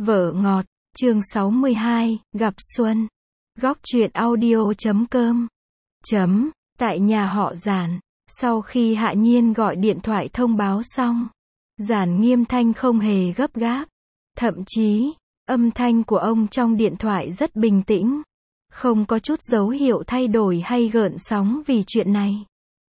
Vợ ngọt, chương 62, gặp Xuân. Góc truyện audio.com. Tại nhà họ Giản, sau khi Hạ Nhiên gọi điện thoại thông báo xong, Giản Nghiêm Thanh không hề gấp gáp. Thậm chí, âm thanh của ông trong điện thoại rất bình tĩnh, không có chút dấu hiệu thay đổi hay gợn sóng vì chuyện này.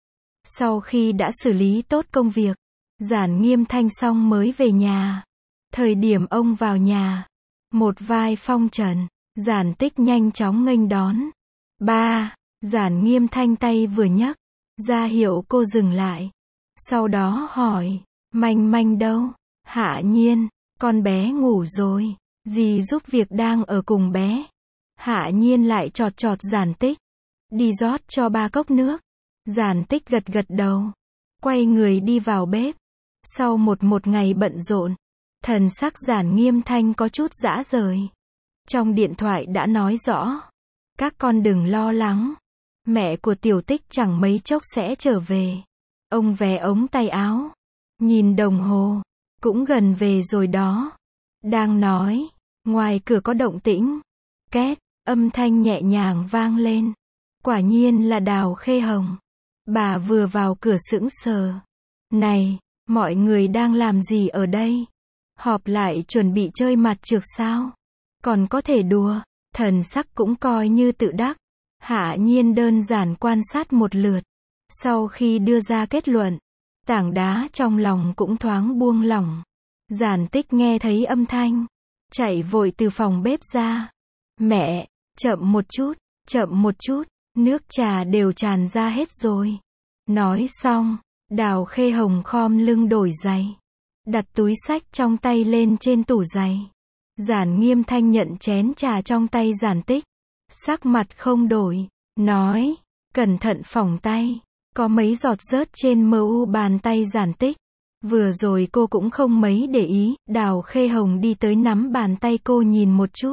Sau khi đã xử lý tốt công việc, Giản Nghiêm Thanh xong mới về nhà. Thời điểm ông vào nhà, một vai phong trần, Giản Tích nhanh chóng nghênh đón. Ba, Giản Nghiêm Thanh tay vừa nhấc, ra hiệu cô dừng lại. Sau đó hỏi, Manh Manh đâu? Hạ Nhiên, con bé ngủ rồi, dì giúp việc đang ở cùng bé. Hạ Nhiên lại chọt chọt Giản Tích, đi rót cho ba cốc nước. Giản Tích gật gật đầu, quay người đi vào bếp. Sau một ngày bận rộn, thần sắc Giản Nghiêm Thanh có chút rã rời. Trong điện thoại đã nói rõ, các con đừng lo lắng, mẹ của Tiểu Tích chẳng mấy chốc sẽ trở về. Ông vé ống tay áo, nhìn đồng hồ, cũng gần về rồi đó. Đang nói, ngoài cửa có động tĩnh, két, âm thanh nhẹ nhàng vang lên. Quả nhiên là Đào Khê Hồng. Bà vừa vào cửa sững sờ. Này, mọi người đang làm gì ở đây? Họp lại chuẩn bị chơi mặt trược sao? Còn có thể đùa, thần sắc cũng coi như tự đắc. Hạ Nhiên đơn giản quan sát một lượt. Sau khi đưa ra kết luận, tảng đá trong lòng cũng thoáng buông lỏng. Giản Tích nghe thấy âm thanh, chạy vội từ phòng bếp ra. Mẹ, chậm một chút, nước trà đều tràn ra hết rồi. Nói xong, Đào Khê Hồng khom lưng đổi giày, đặt túi xách trong tay lên trên tủ giày. Giản Nghiêm Thanh nhận chén trà trong tay Giản Tích, sắc mặt không đổi, nói, cẩn thận phỏng tay, có mấy giọt rớt trên mu bàn tay Giản Tích. Vừa rồi cô cũng không mấy để ý, Đào Khê Hồng đi tới nắm bàn tay cô nhìn một chút.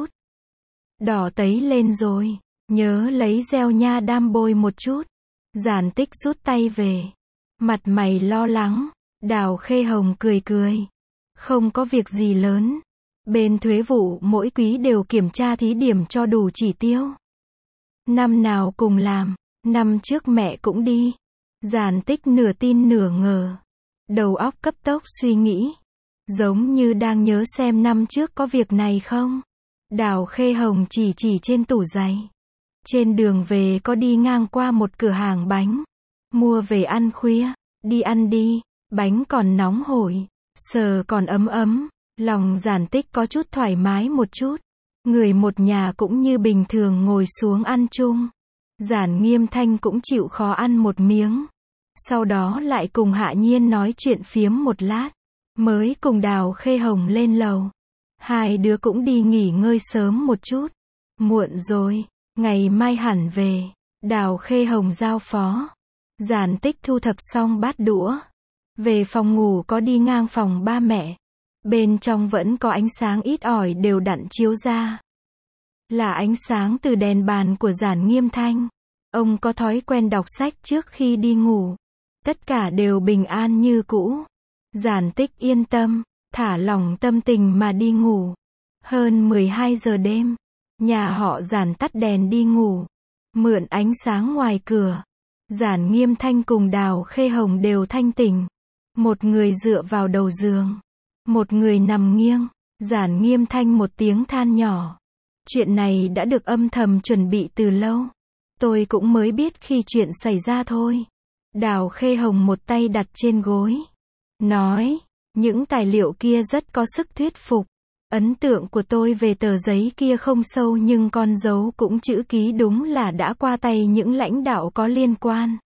Đỏ tấy lên rồi, nhớ lấy gel nha đam bôi một chút. Giản Tích rút tay về, mặt mày lo lắng. Đào Khê Hồng cười cười, không có việc gì lớn. Bên thuế vụ mỗi quý đều kiểm tra thí điểm cho đủ chỉ tiêu. Năm nào cùng làm, năm trước mẹ cũng đi. Giản Tích nửa tin nửa ngờ, đầu óc cấp tốc suy nghĩ, giống như đang nhớ xem năm trước có việc này không. Đào Khê Hồng chỉ trên tủ giày. Trên đường về có đi ngang qua một cửa hàng bánh, mua về ăn khuya, đi ăn đi, bánh còn nóng hổi, sờ còn ấm ấm. Lòng Giản Tích có chút thoải mái một chút. Người một nhà cũng như bình thường ngồi xuống ăn chung. Giản Nghiêm Thanh cũng chịu khó ăn một miếng. Sau đó lại cùng Hạ Nhiên nói chuyện phiếm một lát, mới cùng Đào Khê Hồng lên lầu. Hai đứa cũng đi nghỉ ngơi sớm một chút. Muộn rồi, ngày mai hẳn về. Đào Khê Hồng giao phó. Giản Tích thu thập xong bát đũa, về phòng ngủ có đi ngang phòng ba mẹ. Bên trong vẫn có ánh sáng ít ỏi đều đặn chiếu ra. Là ánh sáng từ đèn bàn của Giản Nghiêm Thanh. Ông có thói quen đọc sách trước khi đi ngủ. Tất cả đều bình an như cũ. Giản Tích yên tâm, thả lỏng tâm tình mà đi ngủ. Hơn 12 giờ đêm, nhà họ Giản tắt đèn đi ngủ, mượn ánh sáng ngoài cửa. Giản Nghiêm Thanh cùng Đào Khê Hồng đều thanh tỉnh. Một người dựa vào đầu giường, một người nằm nghiêng. Giản Nghiêm Thanh một tiếng than nhỏ. Chuyện này đã được âm thầm chuẩn bị từ lâu. Tôi cũng mới biết khi chuyện xảy ra thôi. Đào Khê Hồng một tay đặt trên gối, nói, những tài liệu kia rất có sức thuyết phục. Ấn tượng của tôi về tờ giấy kia không sâu nhưng con dấu cũng chữ ký đúng là đã qua tay những lãnh đạo có liên quan.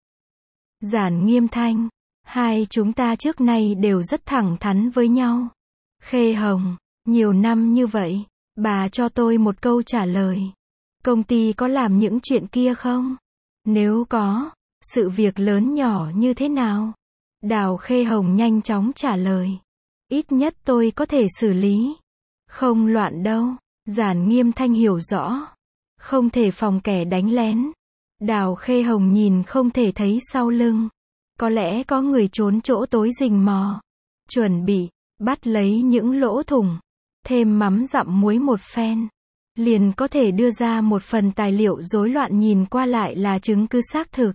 Giản Nghiêm Thanh, hai chúng ta trước nay đều rất thẳng thắn với nhau. Khê Hồng, nhiều năm như vậy, bà cho tôi một câu trả lời. Công ty có làm những chuyện kia không? Nếu có, sự việc lớn nhỏ như thế nào? Đào Khê Hồng nhanh chóng trả lời. Ít nhất tôi có thể xử lý. Không loạn đâu. Giản Nghiêm Thanh hiểu rõ. Không thể phòng kẻ đánh lén. Đào Khê Hồng nhìn không thể thấy sau lưng. Có lẽ có người trốn chỗ tối rình mò, chuẩn bị bắt lấy những lỗ thủng. thêm mắm dặm muối một phen, liền có thể đưa ra một phần tài liệu rối loạn nhìn qua lại là chứng cứ xác thực.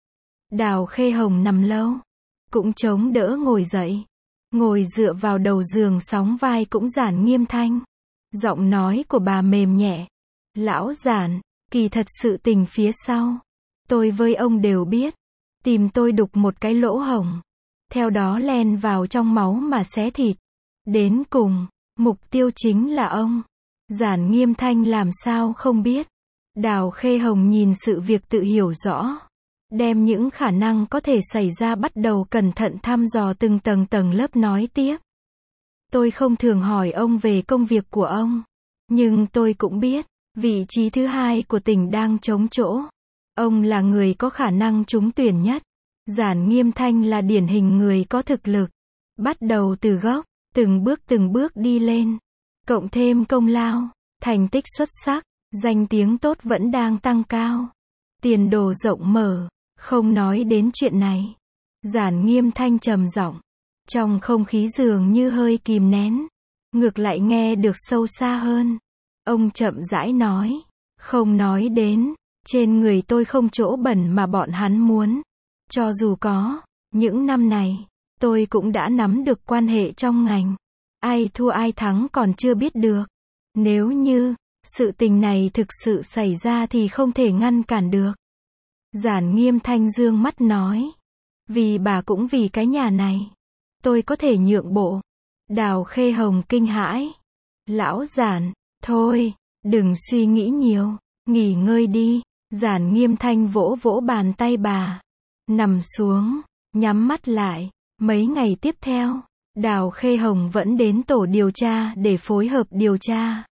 Đào Khê Hồng nằm lâu, cũng chống đỡ ngồi dậy, ngồi dựa vào đầu giường sóng vai cũng Giản Nghiêm Thanh. Giọng nói của bà mềm nhẹ. Lão Giản, kỳ thật sự tình phía sau, tôi với ông đều biết. Tìm tôi đục một cái lỗ hổng, theo đó len vào trong máu mà xé thịt. Đến cùng, mục tiêu chính là ông. Giản Nghiêm Thanh làm sao không biết. Đào Khê Hồng nhìn sự việc tự hiểu rõ, đem những khả năng có thể xảy ra bắt đầu cẩn thận thăm dò từng tầng lớp nói tiếp. Tôi không thường hỏi ông về công việc của ông, nhưng tôi cũng biết, vị trí thứ hai của tỉnh đang trống chỗ. Ông là người có khả năng trúng tuyển nhất. Giản Nghiêm Thanh là điển hình người có thực lực. Bắt đầu từ gốc, từng bước đi lên. Cộng thêm công lao, thành tích xuất sắc, danh tiếng tốt vẫn đang tăng cao. Tiền đồ rộng mở, không nói đến chuyện này. Giản Nghiêm Thanh trầm giọng, trong không khí dường như hơi kìm nén, ngược lại nghe được sâu xa hơn. Ông chậm rãi nói, không nói đến, trên người tôi không chỗ bẩn mà bọn hắn muốn. Cho dù có, những năm này, tôi cũng đã nắm được quan hệ trong ngành. Ai thua ai thắng còn chưa biết được. Nếu như, sự tình này thực sự xảy ra thì không thể ngăn cản được. Giản Nghiêm Thanh dương mắt nói, vì bà cũng vì cái nhà này, tôi có thể nhượng bộ. Đào Khê Hồng kinh hãi. Lão Giản, thôi, đừng suy nghĩ nhiều, nghỉ ngơi đi. Giản Nghiêm Thanh vỗ vỗ bàn tay bà. Nằm xuống, nhắm mắt lại. Mấy ngày tiếp theo, Đào Khê Hồng vẫn đến tổ điều tra để phối hợp điều tra.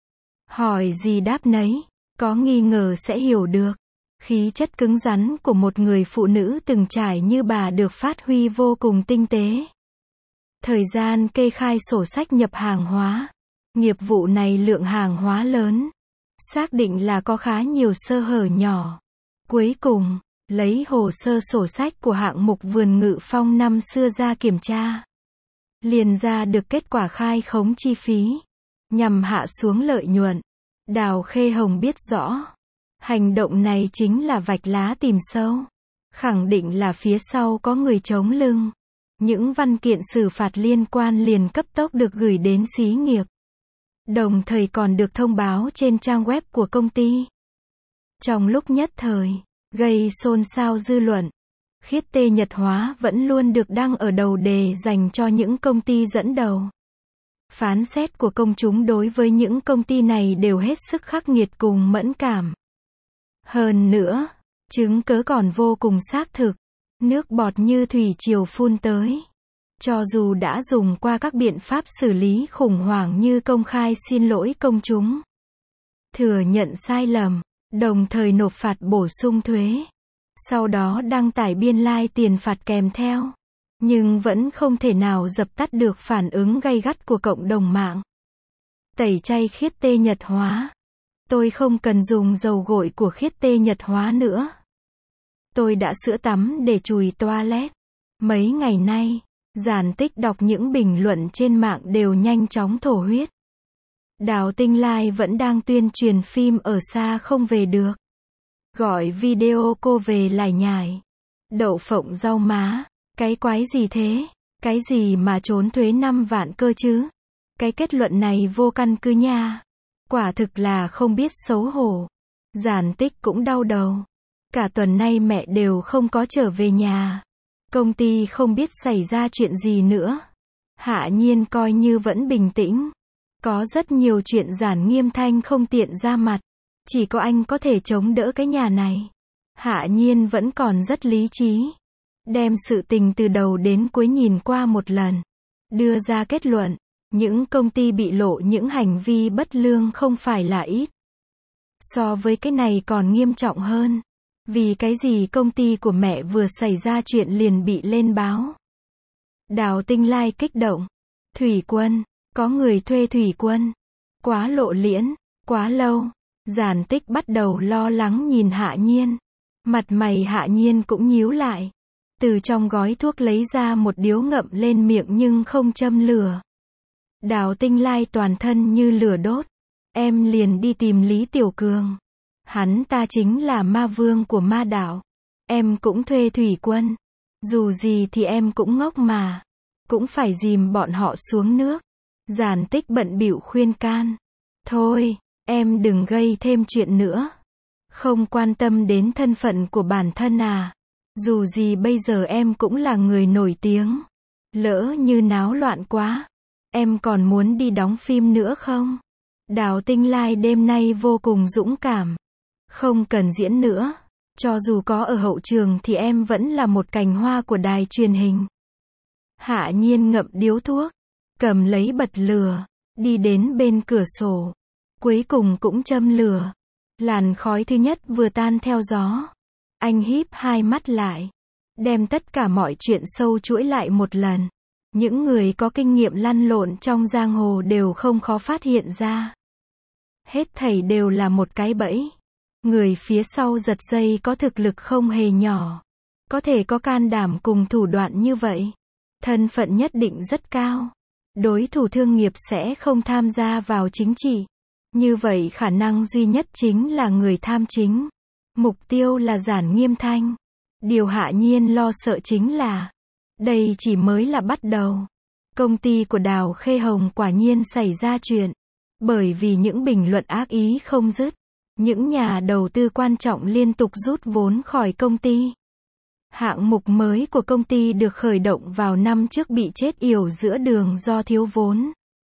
Hỏi gì đáp nấy, có nghi ngờ sẽ hiểu được. Khí chất cứng rắn của một người phụ nữ từng trải như bà được phát huy vô cùng tinh tế. Thời gian kê khai sổ sách nhập hàng hóa. Nghiệp vụ này lượng hàng hóa lớn. Xác định là có khá nhiều sơ hở nhỏ. Cuối cùng, lấy hồ sơ sổ sách của hạng mục vườn Ngự Phong năm xưa ra kiểm tra. Liền ra được kết quả khai khống chi phí, nhằm hạ xuống lợi nhuận. Đào Khê Hồng biết rõ, hành động này chính là vạch lá tìm sâu. Khẳng định là phía sau có người chống lưng. Những văn kiện xử phạt liên quan liền cấp tốc được gửi đến xí nghiệp. Đồng thời còn được thông báo trên trang web của công ty. Trong lúc nhất thời, gây xôn xao dư luận. Khiết Tê Nhật Hóa vẫn luôn được đăng ở đầu đề dành cho những công ty dẫn đầu. Phán xét của công chúng đối với những công ty này đều hết sức khắc nghiệt cùng mẫn cảm. Hơn nữa, chứng cớ còn vô cùng xác thực. Nước bọt như thủy triều phun tới. Cho dù đã dùng qua các biện pháp xử lý khủng hoảng như công khai xin lỗi công chúng, thừa nhận sai lầm, đồng thời nộp phạt bổ sung thuế, sau đó đăng tải biên lai tiền phạt kèm theo, nhưng vẫn không thể nào dập tắt được phản ứng gay gắt của cộng đồng mạng. Tẩy chay Khiết Tê Nhật Hóa. Tôi không cần dùng dầu gội của Khiết Tê Nhật Hóa nữa. Tôi đã sữa tắm để chùi toilet. Mấy ngày nay, Giản Tích đọc những bình luận trên mạng đều nhanh chóng thổ huyết. Đào Tinh Lai vẫn đang tuyên truyền phim Ở Xa Không Về Được. Gọi video cô về lải nhải. Đậu phộng rau má. Cái quái gì thế? Cái gì mà trốn thuế 5 vạn cơ chứ? Cái kết luận này vô căn cứ nha. Quả thực là không biết xấu hổ. Giản Tích cũng đau đầu. Cả tuần nay mẹ đều không có trở về nhà. Công ty không biết xảy ra chuyện gì nữa. Hạ Nhiên coi như vẫn bình tĩnh. Có rất nhiều chuyện Giản Nghiêm Thanh không tiện ra mặt. Chỉ có anh có thể chống đỡ cái nhà này. Hạ Nhiên vẫn còn rất lý trí. Đem sự tình từ đầu đến cuối nhìn qua một lần. Đưa ra kết luận. Những công ty bị lộ những hành vi bất lương không phải là ít. So với cái này còn nghiêm trọng hơn. Vì cái gì công ty của mẹ vừa xảy ra chuyện liền bị lên báo. Đào Tinh Lai kích động. Thủy Quân, có người thuê Thủy Quân. Quá lộ liễn, quá lâu. Giản Tích bắt đầu lo lắng nhìn Hạ Nhiên. Mặt mày Hạ Nhiên cũng nhíu lại. Từ trong gói thuốc lấy ra một điếu ngậm lên miệng nhưng không châm lửa. Đào Tinh Lai toàn thân như lửa đốt. Em liền đi tìm Lý Tiểu Cường. Hắn ta chính là ma vương của ma đạo. Em cũng thuê thủy quân. Dù gì thì em cũng ngốc mà. Cũng phải dìm bọn họ xuống nước. Giản Tích bận bịu khuyên can. Thôi, em đừng gây thêm chuyện nữa. Không quan tâm đến thân phận của bản thân à. Dù gì bây giờ em cũng là người nổi tiếng. Lỡ như náo loạn quá. Em còn muốn đi đóng phim nữa không? Đào Tinh Lai đêm nay vô cùng dũng cảm. Không cần diễn nữa. Cho dù có ở hậu trường thì em vẫn là một cành hoa của đài truyền hình. Hạ Nhiên ngậm điếu thuốc. Cầm lấy bật lửa. Đi đến bên cửa sổ. Cuối cùng cũng châm lửa. Làn khói thứ nhất vừa tan theo gió. Anh híp hai mắt lại. Đem tất cả mọi chuyện sâu chuỗi lại một lần. Những người có kinh nghiệm lăn lộn trong giang hồ đều không khó phát hiện ra. Hết thảy đều là một cái bẫy. Người phía sau giật dây có thực lực không hề nhỏ. Có thể có can đảm cùng thủ đoạn như vậy. Thân phận nhất định rất cao. Đối thủ thương nghiệp sẽ không tham gia vào chính trị. Như vậy khả năng duy nhất chính là người tham chính. Mục tiêu là Giản Nghiêm Thanh. Điều Hạ Nhiên lo sợ chính là đây chỉ mới là bắt đầu. Công ty của Đào Khê Hồng quả nhiên xảy ra chuyện. Bởi vì những bình luận ác ý không dứt. Những nhà đầu tư quan trọng liên tục rút vốn khỏi công ty. Hạng mục mới của công ty được khởi động vào năm trước bị chết yểu giữa đường do thiếu vốn.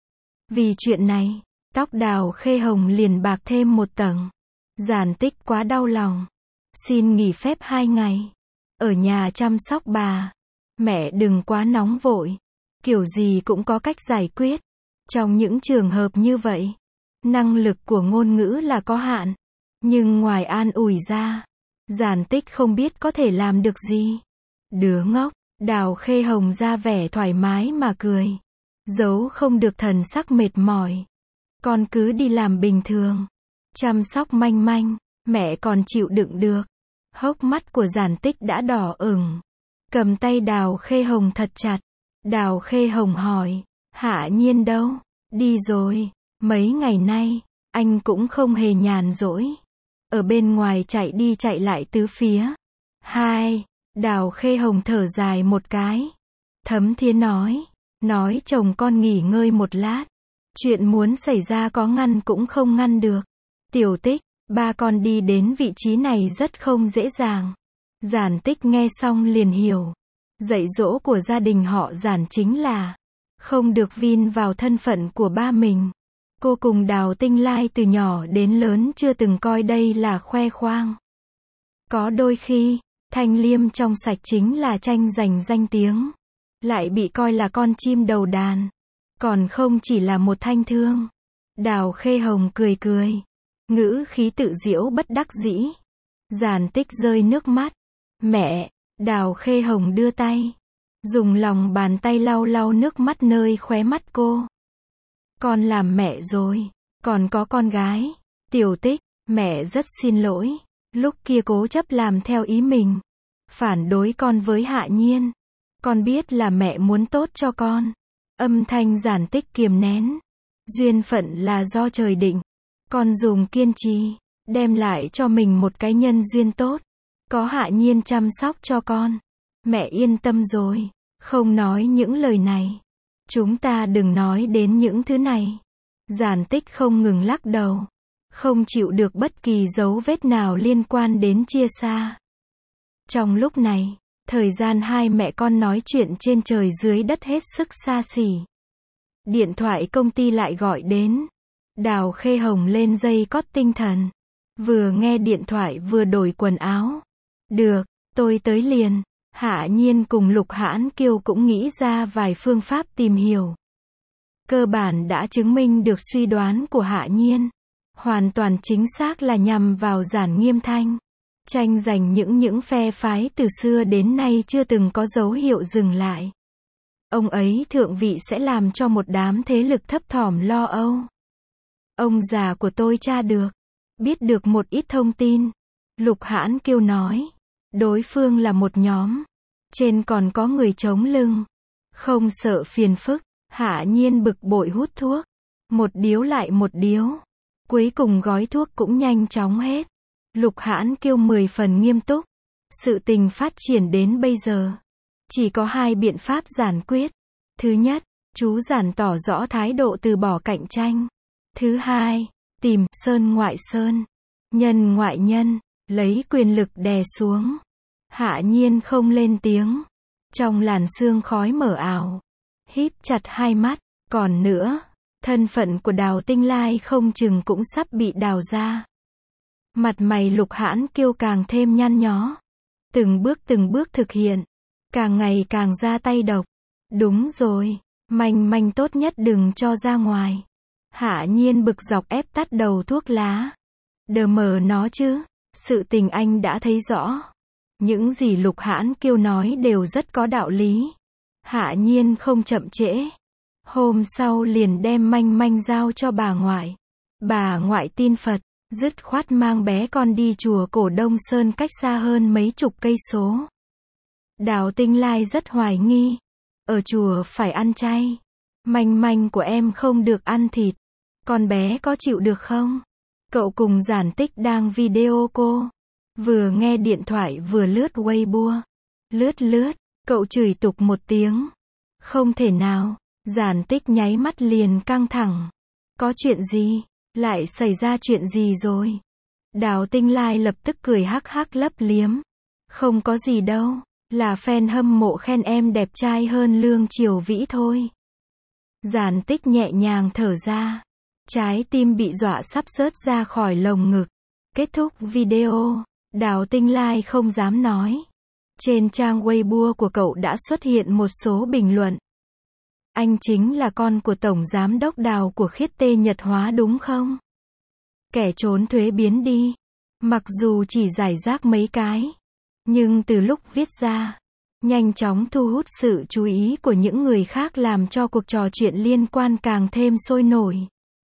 Vì chuyện này, tóc Đào Khê Hồng liền bạc thêm một tầng. Giản Tích quá đau lòng. Xin nghỉ phép 2 ngày. Ở nhà chăm sóc bà. Mẹ đừng quá nóng vội. Kiểu gì cũng có cách giải quyết. Trong những trường hợp như vậy, năng lực của ngôn ngữ là có hạn. Nhưng ngoài an ủi ra, Giản Tích không biết có thể làm được gì. Đứa ngốc, Đào Khê Hồng ra vẻ thoải mái mà cười. Giấu không được thần sắc mệt mỏi. Con cứ đi làm bình thường. Chăm sóc Manh Manh, mẹ còn chịu đựng được. Hốc mắt của Giản Tích đã đỏ ửng. Cầm tay Đào Khê Hồng thật chặt. Đào Khê Hồng hỏi, Hạ Nhiên đâu? Đi rồi. Mấy ngày nay, anh cũng không hề nhàn rỗi. Ở bên ngoài chạy đi chạy lại tứ phía. Đào Khê Hồng thở dài một cái. Thấm Thiến nói chồng con nghỉ ngơi một lát. Chuyện muốn xảy ra có ngăn cũng không ngăn được. Tiểu Tích, ba con đi đến vị trí này rất không dễ dàng. Giản Tích nghe xong liền hiểu. Dạy dỗ của gia đình họ Giản chính là không được vin vào thân phận của ba mình. Cô cùng Đào Tinh Lai từ nhỏ đến lớn chưa từng coi đây là khoe khoang. Có đôi khi, thanh liêm trong sạch chính là tranh giành danh tiếng. Lại bị coi là con chim đầu đàn. Còn không chỉ là một thanh thương. Đào Khê Hồng cười cười. Ngữ khí tự giễu bất đắc dĩ. Giản Tích rơi nước mắt. Mẹ, Đào Khê Hồng đưa tay. Dùng lòng bàn tay lau lau nước mắt nơi khóe mắt cô. Con làm mẹ rồi. Còn có con gái. Tiểu Tích, mẹ rất xin lỗi. Lúc kia cố chấp làm theo ý mình. Phản đối con với Hạ Nhiên. Con biết là mẹ muốn tốt cho con. Âm thanh Giản Tích kiềm nén. Duyên phận là do trời định. Con dùng kiên trì. Đem lại cho mình một cái nhân duyên tốt. Có Hạ Nhiên chăm sóc cho con. Mẹ yên tâm rồi. Không nói những lời này. Chúng ta đừng nói đến những thứ này. Giản Tích không ngừng lắc đầu. Không chịu được bất kỳ dấu vết nào liên quan đến chia xa. Trong lúc này, thời gian hai mẹ con nói chuyện trên trời dưới đất hết sức xa xỉ. Điện thoại công ty lại gọi đến. Đào Khê Hồng lên dây cót tinh thần. Vừa nghe điện thoại vừa đổi quần áo. Được, tôi tới liền. Hạ Nhiên cùng Lục Hãn Kiêu cũng nghĩ ra vài phương pháp tìm hiểu. Cơ bản đã chứng minh được suy đoán của Hạ Nhiên. Hoàn toàn chính xác là nhằm vào Giản Nghiêm Thanh. Tranh giành những phe phái từ xưa đến nay chưa từng có dấu hiệu dừng lại. Ông ấy thượng vị sẽ làm cho một đám thế lực thấp thỏm lo âu. Ông già của tôi tra được. Biết được một ít thông tin. Lục Hãn Kiêu nói. Đối phương là một nhóm. Trên còn có người chống lưng. Không sợ phiền phức. Hạ Nhiên bực bội hút thuốc. Một điếu lại một điếu. Cuối cùng gói thuốc cũng nhanh chóng hết. Lục Hãn Kiêu 10 phần nghiêm túc. Sự tình phát triển đến bây giờ. Chỉ có 2 biện pháp giải quyết. Thứ nhất, chú Giản tỏ rõ thái độ từ bỏ cạnh tranh. Thứ hai, tìm sơn ngoại sơn, nhân ngoại nhân, lấy quyền lực đè xuống. Hạ Nhiên không lên tiếng. Trong làn sương khói mờ ảo, híp chặt hai mắt. Còn nữa, thân phận của Đào Tinh Lai không chừng cũng sắp bị đào ra. Mặt mày Lục Hãn Kiêu càng thêm nhăn nhó. Từng bước thực hiện. Càng ngày càng ra tay độc. Đúng rồi, manh tốt nhất đừng cho ra ngoài. Hạ Nhiên bực dọc ép tắt đầu thuốc lá. Đờ mờ nó chứ, sự tình anh đã thấy rõ. Những gì Lục Hãn Kiêu nói đều rất có đạo lý. Hạ Nhiên không chậm trễ. Hôm sau liền đem manh giao cho bà ngoại. Bà ngoại tin Phật, dứt khoát mang bé con đi chùa Cổ Đông Sơn cách xa hơn mấy chục cây số. Đào Tinh Lai rất hoài nghi. Ở chùa phải ăn chay. Manh của em không được ăn thịt. Con bé có chịu được không? Cậu cùng Giản Tích đang video cô. Vừa nghe điện thoại vừa lướt Weibo. Lướt, cậu chửi tục một tiếng. Không thể nào. Giản Tích nháy mắt liền căng thẳng. Có chuyện gì? Lại xảy ra chuyện gì rồi? Đào Tinh Lai lập tức cười hắc lấp liếm. Không có gì đâu. Là fan hâm mộ khen em đẹp trai hơn Lương Triều Vĩ thôi. Giản Tích nhẹ nhàng thở ra. Trái tim bị dọa sắp rớt ra khỏi lồng ngực. Kết thúc video, Đào Tinh Lai không dám nói. Trên trang Weibo của cậu đã xuất hiện một số bình luận. Anh chính là con của Tổng Giám đốc Đào của Khiết Tê Nhật Hóa đúng không? Kẻ trốn thuế biến đi. Mặc dù chỉ giải rác mấy cái. Nhưng từ lúc viết ra, nhanh chóng thu hút sự chú ý của những người khác làm cho cuộc trò chuyện liên quan càng thêm sôi nổi.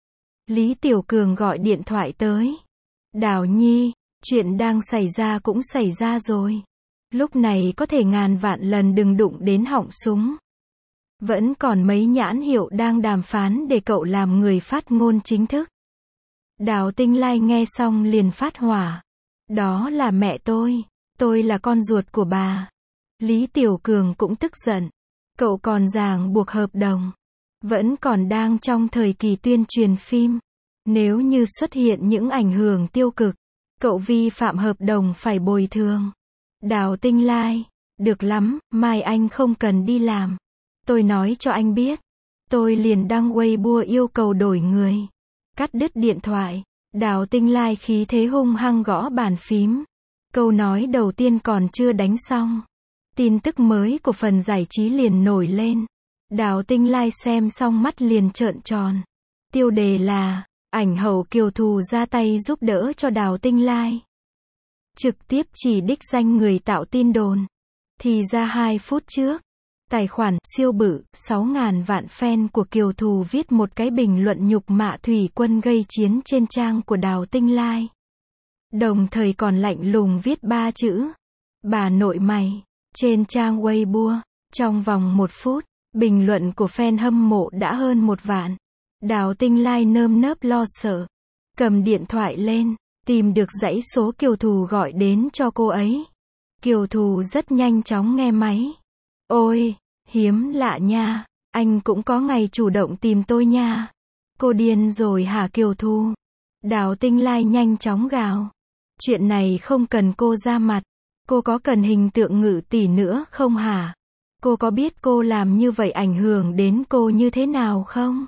Lý Tiểu Cường gọi điện thoại tới. Đào Nhi, chuyện đang xảy ra cũng xảy ra rồi. Lúc này có thể ngàn vạn lần đừng đụng đến họng súng. Vẫn còn mấy nhãn hiệu đang đàm phán để cậu làm người phát ngôn chính thức. Đào Tinh Lai nghe xong liền phát hỏa. Đó là mẹ tôi là con ruột của bà. Lý Tiểu Cường cũng tức giận. Cậu còn ràng buộc hợp đồng. Vẫn còn đang trong thời kỳ tuyên truyền phim. Nếu như xuất hiện những ảnh hưởng tiêu cực, cậu vi phạm hợp đồng phải bồi thường. Đào Tinh Lai, được lắm, mai anh không cần đi làm. Tôi nói cho anh biết. Tôi liền đăng Weibo yêu cầu đổi người. Cắt đứt điện thoại. Đào Tinh Lai khí thế hung hăng gõ bàn phím. Câu nói đầu tiên còn chưa đánh xong. Tin tức mới của phần giải trí liền nổi lên. Đào Tinh Lai xem xong mắt liền trợn tròn. Tiêu đề là, ảnh hậu Kiều Thù ra tay giúp đỡ cho Đào Tinh Lai. Trực tiếp chỉ đích danh người tạo tin đồn. Thì ra 2 phút trước, tài khoản siêu bự 6.000 vạn fan của Kiều Thù viết một cái bình luận nhục mạ thủy quân gây chiến trên trang của Đào Tinh Lai. Đồng thời còn lạnh lùng viết 3 chữ. Bà nội mày. Trên trang Weibo. Trong vòng 1 phút, bình luận của fan hâm mộ đã hơn 1 vạn. Đào Tinh Lai nơm nớp lo sợ. Cầm điện thoại lên, tìm được dãy số Kiều Thù gọi đến cho cô ấy. Kiều Thù rất nhanh chóng nghe máy. Ôi, hiếm lạ nha. Anh cũng có ngày chủ động tìm tôi nha. Cô điên rồi hả Kiều Thù? Đào Tinh Lai nhanh chóng gào. Chuyện này không cần cô ra mặt. Cô có cần hình tượng Ngự tỷ nữa không hả? Cô có biết cô làm như vậy ảnh hưởng đến cô như thế nào không?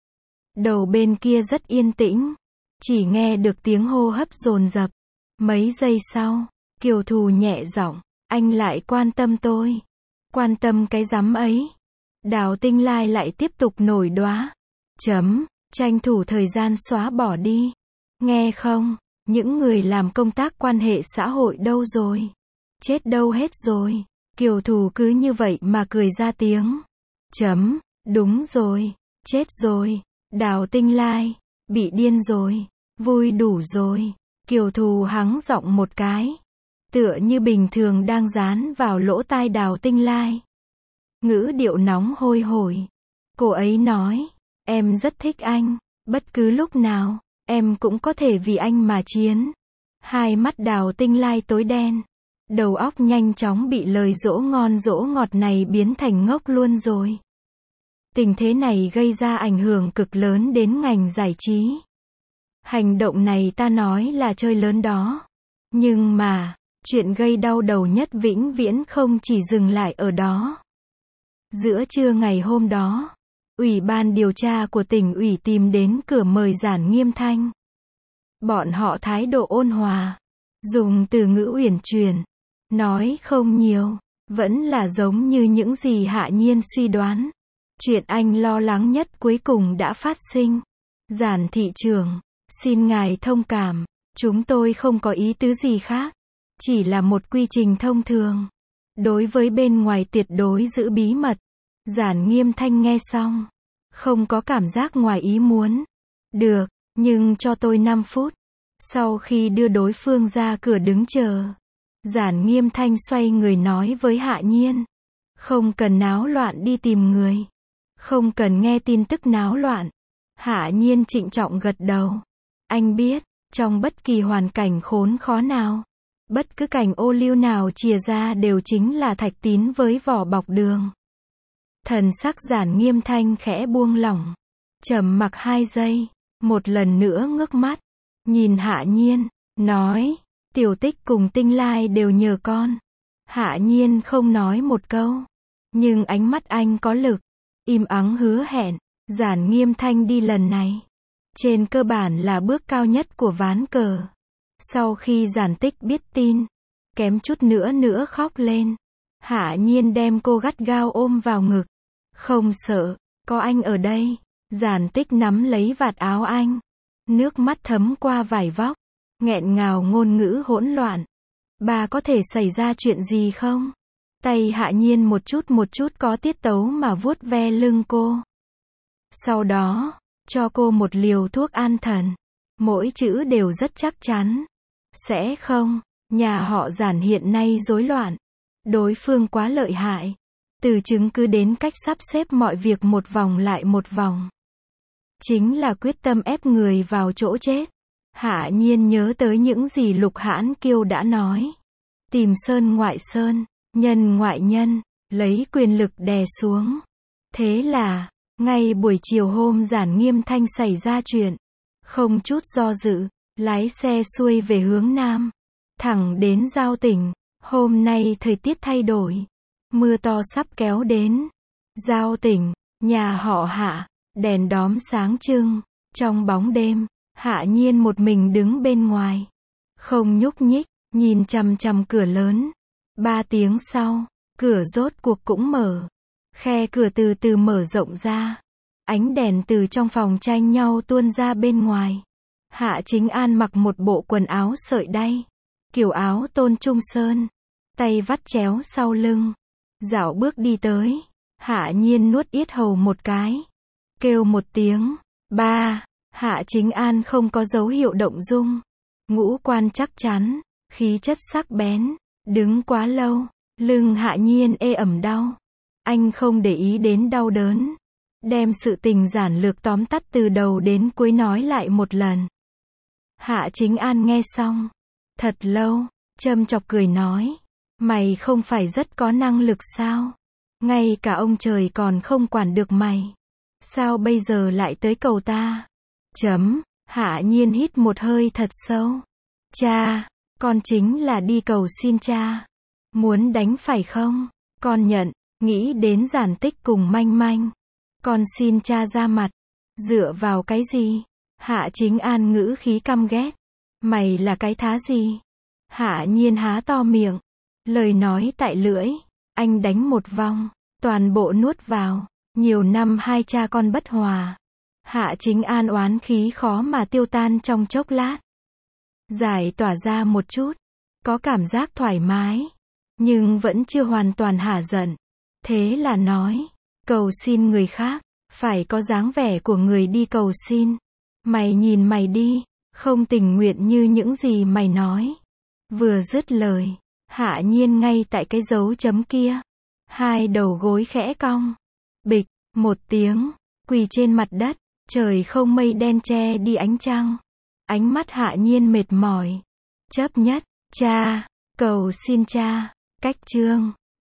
Đầu bên kia rất yên tĩnh. Chỉ nghe được tiếng hô hấp dồn dập. Mấy giây sau, Kiều Thù nhẹ giọng. Anh lại quan tâm tôi. Quan tâm cái rắm ấy. Đào Tinh Lai lại tiếp tục nổi đoá. Tranh thủ thời gian xóa bỏ đi. Nghe không? Những người làm công tác quan hệ xã hội đâu rồi? Chết đâu hết rồi? Kiều Thù cứ như vậy mà cười ra tiếng. Đúng rồi. Chết rồi. Đào Tinh Lai. Bị điên rồi. Vui đủ rồi. Kiều Thù hắng giọng một cái. Tựa như bình thường đang dán vào lỗ tai Đào Tinh Lai. Ngữ điệu nóng hôi hổi. Cô ấy nói, em rất thích anh, bất cứ lúc nào, em cũng có thể vì anh mà chiến. Hai mắt Đào Tinh Lai tối đen. Đầu óc nhanh chóng bị lời dỗ ngon dỗ ngọt này biến thành ngốc luôn rồi. Tình thế này gây ra ảnh hưởng cực lớn đến ngành giải trí. Hành động này ta nói là chơi lớn đó. Nhưng mà, chuyện gây đau đầu nhất vĩnh viễn không chỉ dừng lại ở đó. Giữa trưa ngày hôm đó, Ủy ban điều tra của tỉnh ủy tìm đến cửa mời Giản Nghiêm Thanh. Bọn họ thái độ ôn hòa, dùng từ ngữ uyển chuyển, nói không nhiều, vẫn là giống như những gì Hạ Nhiên suy đoán. Chuyện anh lo lắng nhất cuối cùng đã phát sinh. Giản thị trưởng, xin ngài thông cảm, chúng tôi không có ý tứ gì khác, chỉ là một quy trình thông thường. Đối với bên ngoài tuyệt đối giữ bí mật. Giản Nghiêm Thanh nghe xong, không có cảm giác ngoài ý muốn. Được, nhưng cho tôi 5 phút. Sau khi đưa đối phương ra cửa đứng chờ, Giản Nghiêm Thanh xoay người nói với Hạ Nhiên. Không cần náo loạn đi tìm người. Không cần nghe tin tức náo loạn. Hạ Nhiên trịnh trọng gật đầu. Anh biết, trong bất kỳ hoàn cảnh khốn khó nào, bất cứ cảnh ô liu nào chìa ra đều chính là thạch tín với vỏ bọc đường. Thần sắc Giản Nghiêm Thanh khẽ buông lỏng. Trầm mặc 2 giây. Một lần nữa ngước mắt. Nhìn Hạ Nhiên. Nói. Tiểu Tích cùng Tinh Lai đều nhờ con. Hạ Nhiên không nói một câu. Nhưng ánh mắt anh có lực. Im ắng hứa hẹn. Giản Nghiêm Thanh đi lần này. Trên cơ bản là bước cao nhất của ván cờ. Sau khi Giản Tích biết tin. Kém chút nữa khóc lên. Hạ Nhiên đem cô gắt gao ôm vào ngực. Không sợ, có anh ở đây. Giản Tích nắm lấy vạt áo anh. Nước mắt thấm qua vải vóc. Nghẹn ngào ngôn ngữ hỗn loạn. Bà có thể xảy ra chuyện gì không? Tay Hạ Nhiên một chút có tiết tấu mà vuốt ve lưng cô. Sau đó, cho cô một liều thuốc an thần. Mỗi chữ đều rất chắc chắn. Sẽ không, nhà họ Giản hiện nay rối loạn. Đối phương quá lợi hại. Từ chứng cứ đến cách sắp xếp mọi việc một vòng lại một vòng. Chính là quyết tâm ép người vào chỗ chết. Hạ Nhiên nhớ tới những gì Lục Hãn Kiêu đã nói. Tìm sơn ngoại sơn, nhân ngoại nhân, lấy quyền lực đè xuống. Thế là, ngay buổi chiều hôm Giản Nghiêm Thanh xảy ra chuyện, không chút do dự, lái xe xuôi về hướng Nam, thẳng đến Giao Tỉnh. Hôm nay thời tiết thay đổi. Mưa to sắp kéo đến. Giao Tỉnh, nhà họ Hạ, đèn đóm sáng trưng. Trong bóng đêm, Hạ Nhiên một mình đứng bên ngoài. Không nhúc nhích, nhìn chằm chằm cửa lớn. 3 tiếng sau, cửa rốt cuộc cũng mở. Khe cửa từ từ mở rộng ra. Ánh đèn từ trong phòng tranh nhau tuôn ra bên ngoài. Hạ Chính An mặc một bộ quần áo sợi đay. Kiểu áo Tôn Trung Sơn. Tay vắt chéo sau lưng. Dạo bước đi tới. Hạ Nhiên nuốt yết hầu một cái. Kêu một tiếng. Ba. Hạ Chính An không có dấu hiệu động dung. Ngũ quan chắc chắn. Khí chất sắc bén. Đứng quá lâu. Lưng Hạ Nhiên ê ẩm đau. Anh không để ý đến đau đớn. Đem sự tình giản lược tóm tắt từ đầu đến cuối nói lại một lần. Hạ Chính An nghe xong. Thật lâu. Châm chọc cười nói. Mày không phải rất có năng lực sao? Ngay cả ông trời còn không quản được mày. Sao bây giờ lại tới cầu ta? Hạ Nhiên hít một hơi thật sâu. Cha, con chính là đi cầu xin cha. Muốn đánh phải không? Con nhận, nghĩ đến Giản Tích cùng Manh Manh. Con xin cha ra mặt. Dựa vào cái gì? Hạ Chính An ngữ khí căm ghét. Mày là cái thá gì? Hạ Nhiên há to miệng. Lời nói tại lưỡi. Anh đánh một vòng. Toàn bộ nuốt vào. Nhiều năm hai cha con bất hòa. Hạ Chính An oán khí khó mà tiêu tan trong chốc lát. Giải tỏa ra một chút. Có cảm giác thoải mái. Nhưng vẫn chưa hoàn toàn hả giận. Thế là nói. Cầu xin người khác. Phải có dáng vẻ của người đi cầu xin. Mày nhìn mày đi. Không tình nguyện như những gì mày nói. Vừa dứt lời. Hạ Nhiên ngay tại cái dấu chấm kia. Hai đầu gối khẽ cong. Bịch. Một tiếng, quỳ trên mặt đất, trời không mây đen che đi ánh trăng. Ánh mắt Hạ Nhiên mệt mỏi. Chấp nhất, cha, cầu xin cha, cách chương.